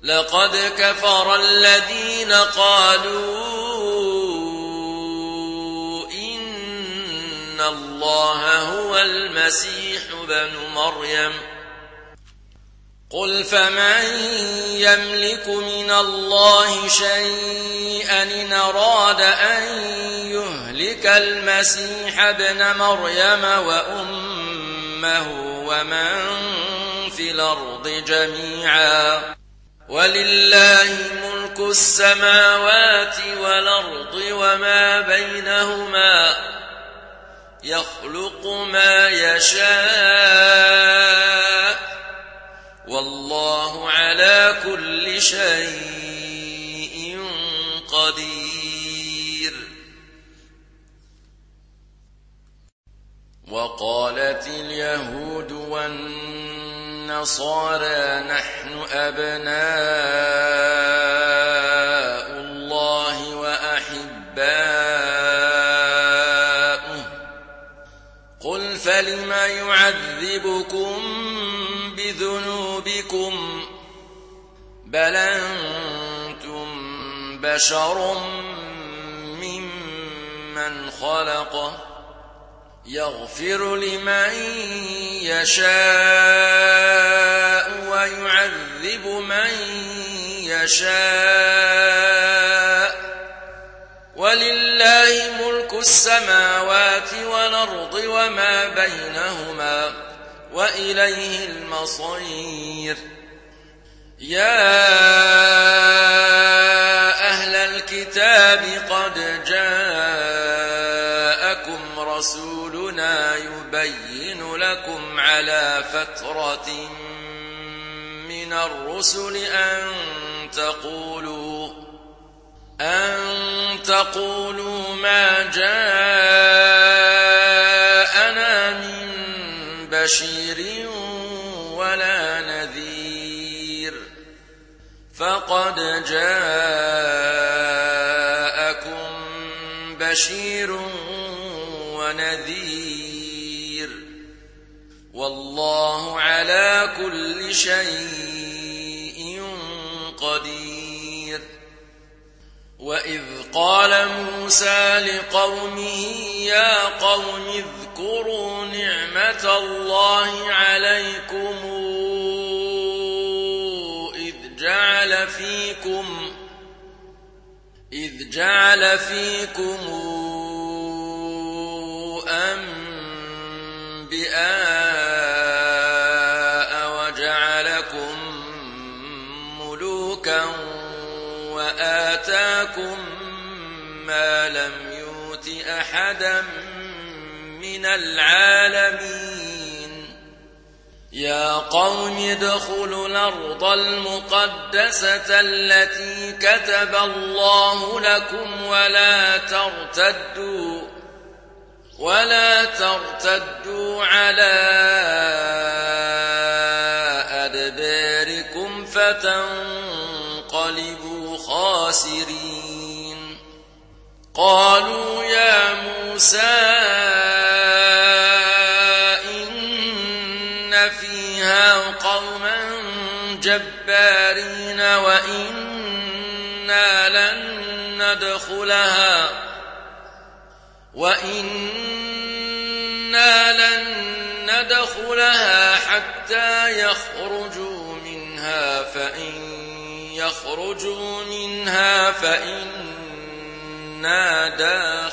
لقد كفر الذين قالوا إن الله هو المسيح ابن مريم قل فمن يملك من الله شيئا إن أراد أن يهلك المسيح ابن مريم وأمه ومن في الأرض جميعا ولله ملك السماوات والأرض وما بينهما يخلق ما يشاء والله على كل شيء قدير. وقالت اليهود والنصارى نحن أبناء الله وأحباؤه قل فلم يعذبكم بذنوبكم بل أنتم بشر ممن خلق يغفر لمن يشاء ويعذب من يشاء ولله ملك السماوات والأرض وما بينهما وإليه المصير. يا أهل الكتاب قد جاءكم رسولنا يبين لكم على فترة من الرسل أن تقولوا ما جاءنا من بشير ولا نذير فقد جاءكم بشير ونذير والله على كل شيء قدير. وإذ قال موسى لقومه يا قوم اذكروا نعمة الله عليكم إذ جعل فيكم أنبياء وجعلكم ملوكا وآتاكم ما لم يؤت أحدا من العالمين. يا قوم ادخلوا الأرض المقدسة التي كتب الله لكم ولا ترتدوا على أدباركم فتنقلبوا خاسرين. قالوا يا موسى إن فيها قوما جبارين وإنا لن ندخلها حتى يخرجوا منها فإنا داخلون.